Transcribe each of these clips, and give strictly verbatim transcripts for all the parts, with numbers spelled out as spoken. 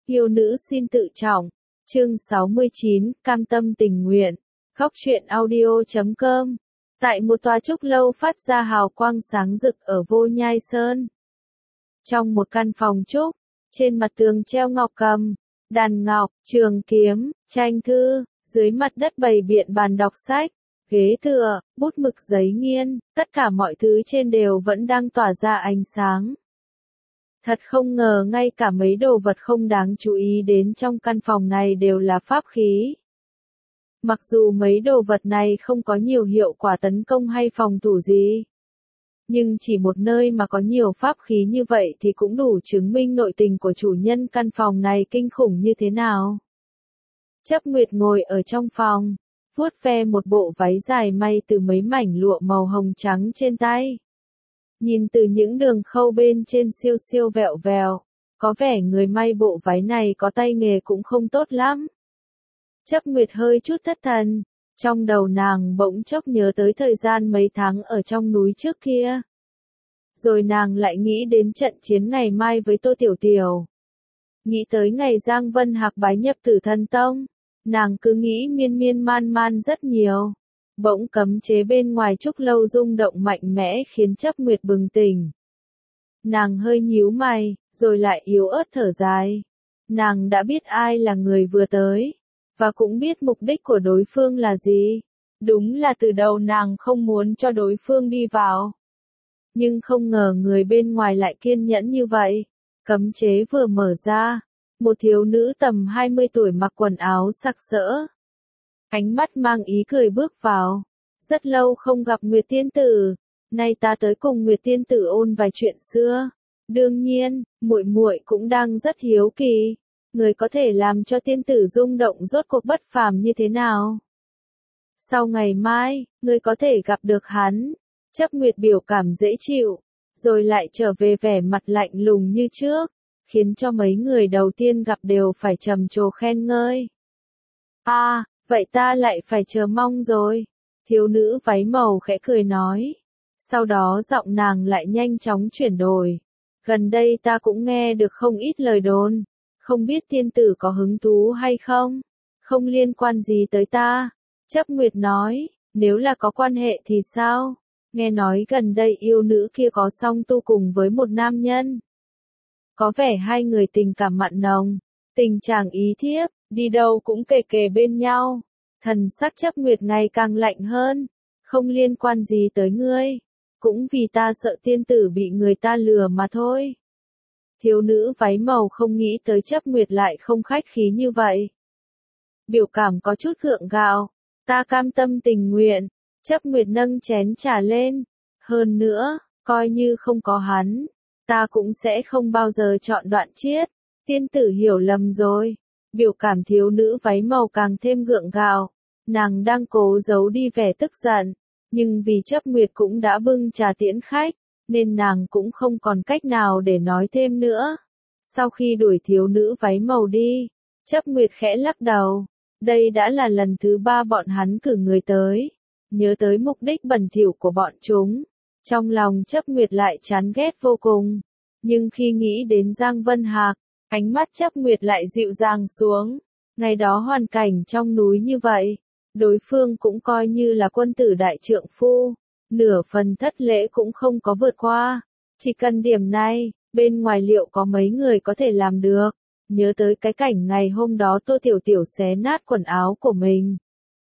Yêu nữ xin tự trọng. Chương sáu mươi chín, cam tâm tình nguyện. Góc truyện audio chấm com. Tại một tòa trúc lâu phát ra hào quang sáng rực ở Vô Nhai Sơn. Trong một căn phòng trúc, trên mặt tường treo ngọc cầm, đàn ngọc, trường kiếm, tranh thư, dưới mặt đất bày biện bàn đọc sách, ghế tựa, bút mực giấy nghiên, tất cả mọi thứ trên đều vẫn đang tỏa ra ánh sáng. Thật không ngờ ngay cả mấy đồ vật không đáng chú ý đến trong căn phòng này đều là pháp khí. Mặc dù mấy đồ vật này không có nhiều hiệu quả tấn công hay phòng thủ gì, nhưng chỉ một nơi mà có nhiều pháp khí như vậy thì cũng đủ chứng minh nội tình của chủ nhân căn phòng này kinh khủng như thế nào. Chấp Nguyệt ngồi ở trong phòng, vuốt ve một bộ váy dài may từ mấy mảnh lụa màu hồng trắng trên tay. Nhìn từ những đường khâu bên trên siêu siêu vẹo vèo, có vẻ người may bộ váy này có tay nghề cũng không tốt lắm. Chấp Nguyệt hơi chút thất thần, trong đầu nàng bỗng chốc nhớ tới thời gian mấy tháng ở trong núi trước kia. Rồi nàng lại nghĩ đến trận chiến ngày mai với Tô Tiểu Tiểu. Nghĩ tới ngày Giang Vân Hạc bái nhập Tử Thần Tông, nàng cứ nghĩ miên miên man man rất nhiều. Bỗng cấm chế bên ngoài trúc lâu rung động mạnh mẽ khiến Chấp Nguyệt bừng tỉnh. Nàng hơi nhíu mày, rồi lại yếu ớt thở dài. Nàng đã biết ai là người vừa tới, và cũng biết mục đích của đối phương là gì. Đúng là từ đầu nàng không muốn cho đối phương đi vào. Nhưng không ngờ người bên ngoài lại kiên nhẫn như vậy. Cấm chế vừa mở ra, một thiếu nữ tầm hai mươi tuổi mặc quần áo sặc sỡ, ánh mắt mang ý cười bước vào. Rất lâu không gặp Nguyệt Tiên Tử, nay ta tới cùng Nguyệt Tiên Tử ôn vài chuyện xưa. Đương nhiên, muội muội cũng đang rất hiếu kỳ, người có thể làm cho tiên tử rung động rốt cuộc bất phàm như thế nào. Sau ngày mai, người có thể gặp được hắn. Chấp Nguyệt biểu cảm dễ chịu, rồi lại trở về vẻ mặt lạnh lùng như trước, khiến cho mấy người đầu tiên gặp đều phải trầm trồ khen ngợi. À, vậy ta lại phải chờ mong rồi. Thiếu nữ váy màu khẽ cười nói. Sau đó giọng nàng lại nhanh chóng chuyển đổi. Gần đây ta cũng nghe được không ít lời đồn. Không biết tiên tử có hứng thú hay không? Không liên quan gì tới ta. Chấp Nguyệt nói, nếu là có quan hệ thì sao? Nghe nói gần đây yêu nữ kia có song tu cùng với một nam nhân. Có vẻ hai người tình cảm mặn nồng, tình chàng ý thiếp, đi đâu cũng kề kề bên nhau. Thần sắc Chấp Nguyệt ngày càng lạnh hơn. Không liên quan gì tới ngươi. Cũng vì ta sợ tiên tử bị người ta lừa mà thôi. Thiếu nữ váy màu không nghĩ tới Chấp Nguyệt lại không khách khí như vậy. Biểu cảm có chút gượng gạo. Ta cam tâm tình nguyện. Chấp Nguyệt nâng chén trà lên. Hơn nữa, coi như không có hắn, ta cũng sẽ không bao giờ chọn Đoạn Chiết. Tiên tử hiểu lầm rồi. Biểu cảm thiếu nữ váy màu càng thêm gượng gạo. Nàng đang cố giấu đi vẻ tức giận. Nhưng vì Chấp Nguyệt cũng đã bưng trà tiễn khách, nên nàng cũng không còn cách nào để nói thêm nữa. Sau khi đuổi thiếu nữ váy màu đi, Chấp Nguyệt khẽ lắc đầu. Đây đã là lần thứ ba bọn hắn cử người tới. Nhớ tới mục đích bẩn thỉu của bọn chúng, trong lòng Chấp Nguyệt lại chán ghét vô cùng. Nhưng khi nghĩ đến Giang Vân Hạc, ánh mắt Chấp Nguyệt lại dịu dàng xuống. Ngày đó hoàn cảnh trong núi như vậy, đối phương cũng coi như là quân tử đại trượng phu, nửa phần thất lễ cũng không có vượt qua. Chỉ cần điểm này, bên ngoài liệu có mấy người có thể làm được. Nhớ tới cái cảnh ngày hôm đó Tô Tiểu Tiểu xé nát quần áo của mình.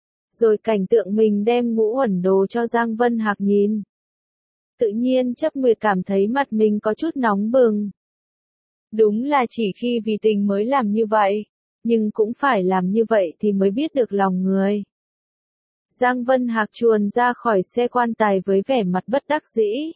Rồi cảnh tượng mình đem ngũ uẩn đồ cho Giang Vân Hạc nhìn. Tự nhiên Chấp Nguyệt cảm thấy mặt mình có chút nóng bừng. Đúng là chỉ khi vì tình mới làm như vậy, nhưng cũng phải làm như vậy thì mới biết được lòng người. Giang Vân Hạc chuồn ra khỏi xe quan tài với vẻ mặt bất đắc dĩ.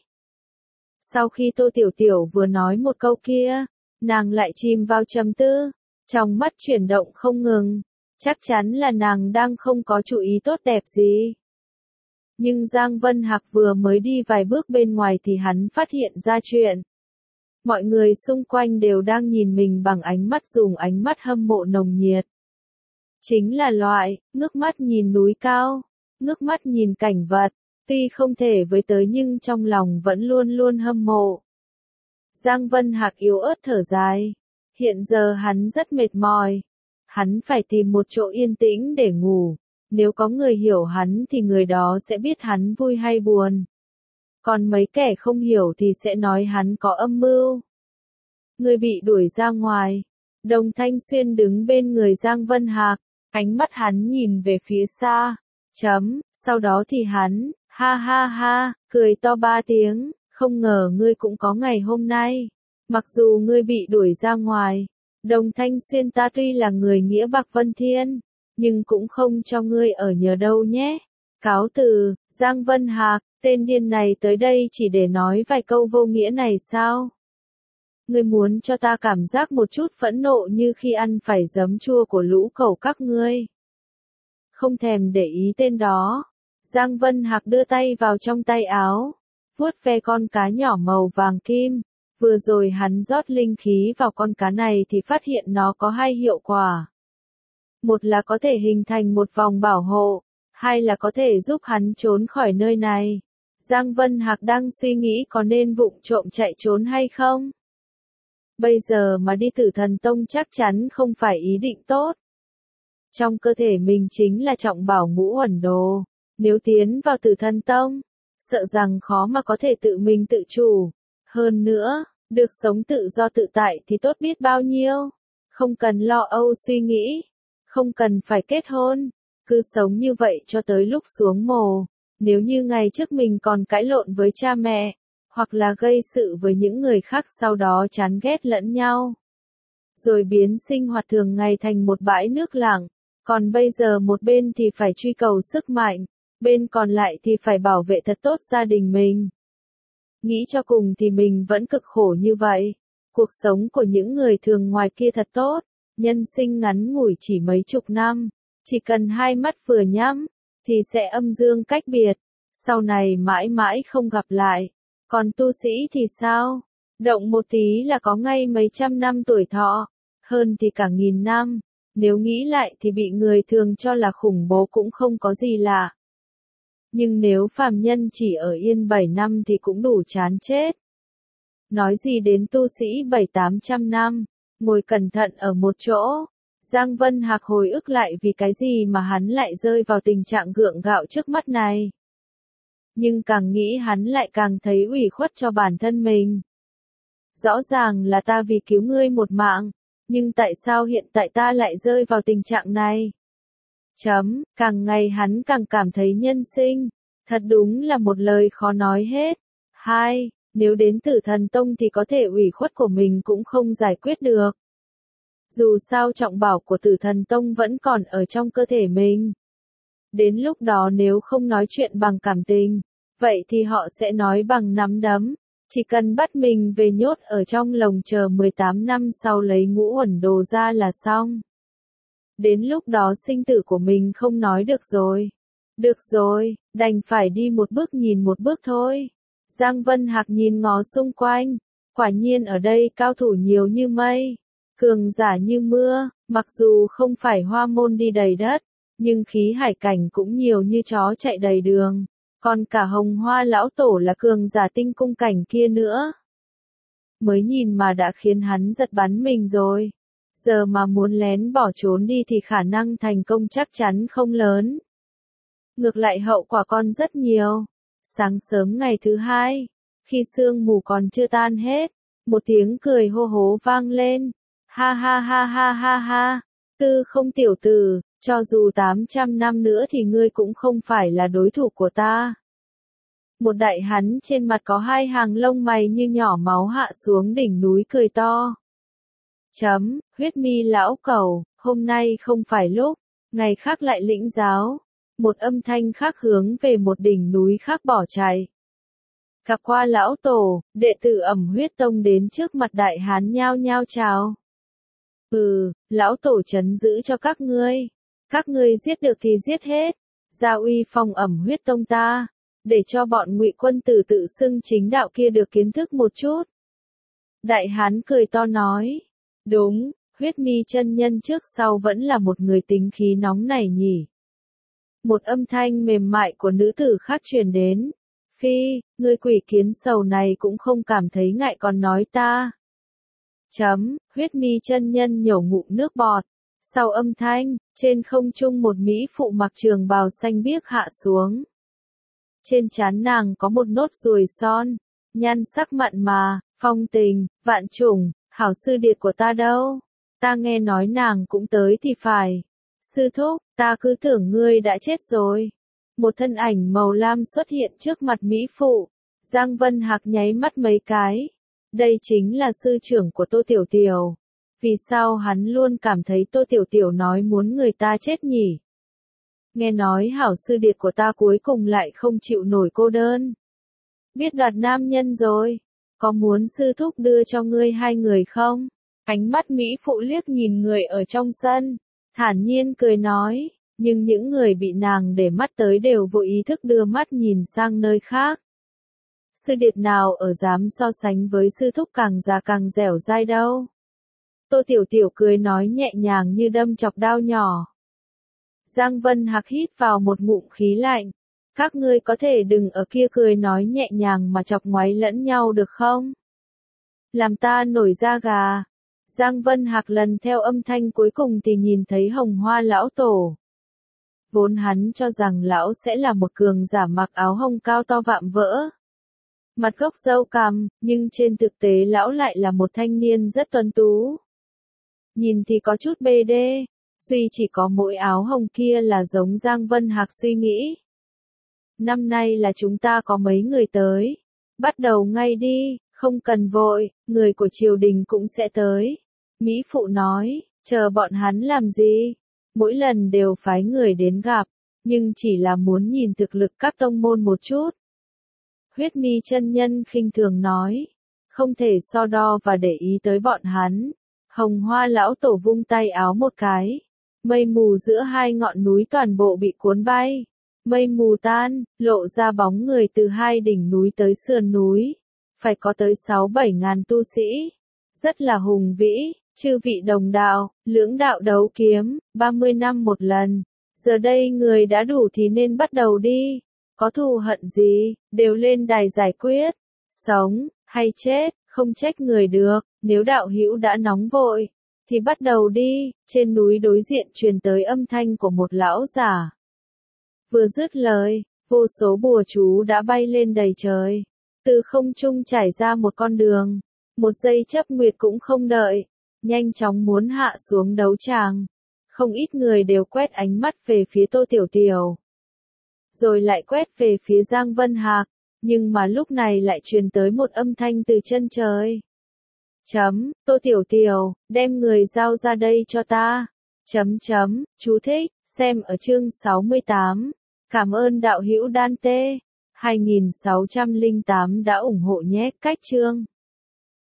Sau khi Tô Tiểu Tiểu vừa nói một câu kia, nàng lại chìm vào trầm tư, trong mắt chuyển động không ngừng. Chắc chắn là nàng đang không có chủ ý tốt đẹp gì. Nhưng Giang Vân Hạc vừa mới đi vài bước bên ngoài thì hắn phát hiện ra chuyện. Mọi người xung quanh đều đang nhìn mình bằng ánh mắt dùng ánh mắt hâm mộ nồng nhiệt. Chính là loại, ngước mắt nhìn núi cao, ngước mắt nhìn cảnh vật, tuy không thể với tới nhưng trong lòng vẫn luôn luôn hâm mộ. Giang Vân Hạc yếu ớt thở dài. Hiện giờ hắn rất mệt mỏi. Hắn phải tìm một chỗ yên tĩnh để ngủ. Nếu có người hiểu hắn thì người đó sẽ biết hắn vui hay buồn. Còn mấy kẻ không hiểu thì sẽ nói hắn có âm mưu. Người bị đuổi ra ngoài. Đồng Thanh Xuyên đứng bên người Giang Vân Hạc. Ánh mắt hắn nhìn về phía xa. Chấm, sau đó thì hắn, ha ha ha, cười to ba tiếng. Không ngờ ngươi cũng có ngày hôm nay. Mặc dù ngươi bị đuổi ra ngoài. Đồng Thanh Xuyên ta tuy là người nghĩa bạc vân thiên. Nhưng cũng không cho ngươi ở nhờ đâu nhé. Cáo từ, Giang Vân Hạc, tên điên này tới đây chỉ để nói vài câu vô nghĩa này sao? Ngươi muốn cho ta cảm giác một chút phẫn nộ như khi ăn phải giấm chua của lũ cẩu các ngươi. Không thèm để ý tên đó. Giang Vân Hạc đưa tay vào trong tay áo. Vuốt ve con cá nhỏ màu vàng kim. Vừa rồi hắn rót linh khí vào con cá này thì phát hiện nó có hai hiệu quả. Một là có thể hình thành một vòng bảo hộ, hai là có thể giúp hắn trốn khỏi nơi này. Giang Vân Hạc đang suy nghĩ có nên vụng trộm chạy trốn hay không. Bây giờ mà đi Tử Thần Tông chắc chắn không phải ý định tốt. Trong cơ thể mình chính là trọng bảo ngũ uẩn đồ. Nếu tiến vào Tử Thần Tông, sợ rằng khó mà có thể tự mình tự chủ. Hơn nữa, được sống tự do tự tại thì tốt biết bao nhiêu. Không cần lo âu suy nghĩ. Không cần phải kết hôn. Cứ sống như vậy cho tới lúc xuống mồ. Nếu như ngày trước mình còn cãi lộn với cha mẹ, hoặc là gây sự với những người khác sau đó chán ghét lẫn nhau. Rồi biến sinh hoạt thường ngày thành một bãi nước lặng. Còn bây giờ một bên thì phải truy cầu sức mạnh, bên còn lại thì phải bảo vệ thật tốt gia đình mình. Nghĩ cho cùng thì mình vẫn cực khổ như vậy. Cuộc sống của những người thường ngoài kia thật tốt. Nhân sinh ngắn ngủi chỉ mấy chục năm. Chỉ cần hai mắt vừa nhắm, thì sẽ âm dương cách biệt. Sau này mãi mãi không gặp lại. Còn tu sĩ thì sao? Động một tí là có ngay mấy trăm năm tuổi thọ. Hơn thì cả nghìn năm. Nếu nghĩ lại thì bị người thường cho là khủng bố cũng không có gì lạ. Nhưng nếu phàm nhân chỉ ở yên bảy năm thì cũng đủ chán chết. Nói gì đến tu sĩ bảy tám trăm năm, ngồi cẩn thận ở một chỗ. Giang Vân Hạc hồi ức lại vì cái gì mà hắn lại rơi vào tình trạng gượng gạo trước mắt này. Nhưng càng nghĩ hắn lại càng thấy ủy khuất cho bản thân mình. Rõ ràng là ta vì cứu ngươi một mạng, nhưng tại sao hiện tại ta lại rơi vào tình trạng này? Chấm, càng ngày hắn càng cảm thấy nhân sinh, thật đúng là một lời khó nói hết. Hai, nếu đến Tử Thần Tông thì có thể ủy khuất của mình cũng không giải quyết được. Dù sao trọng bảo của Tử Thần Tông vẫn còn ở trong cơ thể mình. Đến lúc đó nếu không nói chuyện bằng cảm tình, vậy thì họ sẽ nói bằng nắm đấm. Chỉ cần bắt mình về nhốt ở trong lồng chờ mười tám năm sau lấy ngũ uẩn đồ ra là xong. Đến lúc đó sinh tử của mình không nói được rồi. Được rồi, đành phải đi một bước nhìn một bước thôi. Giang Vân Hạc nhìn ngó xung quanh. Quả nhiên ở đây cao thủ nhiều như mây. Cường giả như mưa, mặc dù không phải hoa môn đi đầy đất, nhưng khí hải cảnh cũng nhiều như chó chạy đầy đường. Còn cả Hồng Hoa lão tổ là cường giả tinh cung cảnh kia nữa. Mới nhìn mà đã khiến hắn giật bắn mình rồi. Giờ mà muốn lén bỏ trốn đi thì khả năng thành công chắc chắn không lớn. Ngược lại hậu quả còn rất nhiều. Sáng sớm ngày thứ hai, khi sương mù còn chưa tan hết, một tiếng cười hô hố vang lên. Ha ha ha ha ha ha, Tư Không tiểu tử, cho dù tám trăm năm nữa thì ngươi cũng không phải là đối thủ của ta. Một đại hắn trên mặt có hai hàng lông mày như nhỏ máu hạ xuống đỉnh núi cười to. Chấm, huyết mi lão cẩu, hôm nay không phải lúc, ngày khác lại lĩnh giáo. Một âm thanh khác hướng về một đỉnh núi khác bỏ chạy. Gặp qua lão tổ, đệ tử Ẩm Huyết Tông đến trước mặt đại hán nhao nhao chào. Ừ, lão tổ trấn giữ cho các ngươi. Các ngươi giết được thì giết hết. Gia uy phong Ẩm Huyết Tông ta. Để cho bọn Ngụy quân tử tự xưng chính đạo kia được kiến thức một chút. Đại hán cười to nói. Đúng, huyết mi chân nhân trước sau vẫn là một người tính khí nóng nảy nhỉ. Một âm thanh mềm mại của nữ tử khác truyền đến. Phi, người quỷ kiến sầu này cũng không cảm thấy ngại còn nói ta. Chấm, huyết mi chân nhân nhổ ngụm nước bọt. Sau âm thanh, trên không trung một mỹ phụ mặc trường bào xanh biếc hạ xuống. Trên trán nàng có một nốt ruồi son, nhan sắc mặn mà, phong tình, vạn trùng, hảo sư điệt của ta đâu? Ta nghe nói nàng cũng tới thì phải. Sư thúc, ta cứ tưởng ngươi đã chết rồi. Một thân ảnh màu lam xuất hiện trước mặt mỹ phụ. Giang Vân Hạc nháy mắt mấy cái. Đây chính là sư trưởng của Tô Tiểu Tiểu. Vì sao hắn luôn cảm thấy Tô Tiểu Tiểu nói muốn người ta chết nhỉ? Nghe nói hảo sư điệt của ta cuối cùng lại không chịu nổi cô đơn. Biết đoạt nam nhân rồi. Có muốn sư thúc đưa cho ngươi hai người không? Ánh mắt mỹ phụ liếc nhìn người ở trong sân. Thản nhiên cười nói. Nhưng những người bị nàng để mắt tới đều vô ý thức đưa mắt nhìn sang nơi khác. Sư điệt nào ở dám so sánh với sư thúc càng già càng dẻo dai đâu. Tô Tiểu Tiểu cười nói nhẹ nhàng như đâm chọc đao nhỏ. Giang Vân Hạc hít vào một ngụm khí lạnh. Các ngươi có thể đừng ở kia cười nói nhẹ nhàng mà chọc ngoáy lẫn nhau được không? Làm ta nổi da gà. Giang Vân Hạc lần theo âm thanh cuối cùng thì nhìn thấy Hồng Hoa lão tổ. Vốn hắn cho rằng lão sẽ là một cường giả mặc áo hồng cao to vạm vỡ. Mặt gốc râu cằm, nhưng trên thực tế lão lại là một thanh niên rất tuấn tú. Nhìn thì có chút bê đê, duy chỉ có mỗi áo hồng kia là giống Giang Vân Hạc suy nghĩ. Năm nay là chúng ta có mấy người tới. Bắt đầu ngay đi, không cần vội, người của triều đình cũng sẽ tới. Mỹ phụ nói, chờ bọn hắn làm gì? Mỗi lần đều phái người đến gặp, nhưng chỉ là muốn nhìn thực lực các tông môn một chút. Huyết mi chân nhân khinh thường nói, không thể so đo và để ý tới bọn hắn. Hồng Hoa lão tổ vung tay áo một cái. Mây mù giữa hai ngọn núi toàn bộ bị cuốn bay. Mây mù tan, lộ ra bóng người từ hai đỉnh núi tới sườn núi. Phải có tới sáu bảy ngàn tu sĩ. Rất là hùng vĩ, chư vị đồng đạo, lưỡng đạo đấu kiếm, ba mươi năm một lần. Giờ đây người đã đủ thì nên bắt đầu đi. Có thù hận gì, đều lên đài giải quyết. Sống, hay chết, không trách người được. Nếu đạo hữu đã nóng vội, thì bắt đầu đi. Trên núi đối diện truyền tới âm thanh của một lão giả. Vừa dứt lời, vô số bùa chú đã bay lên đầy trời. Từ không trung trải ra một con đường. Một giây chớp nguyệt cũng không đợi. Nhanh chóng muốn hạ xuống đấu tràng. Không ít người đều quét ánh mắt về phía Tô Tiểu Tiểu. Rồi lại quét về phía Giang Vân Hạc. Nhưng mà lúc này lại truyền tới một âm thanh từ chân trời. Chấm, Tô Tiểu Tiểu, đem người giao ra đây cho ta. Chấm chấm, chú thích, xem ở chương sáu mươi tám. Cảm ơn đạo hữu Đan Tê. hai nghìn sáu trăm lẻ tám đã ủng hộ nhé, cách chương.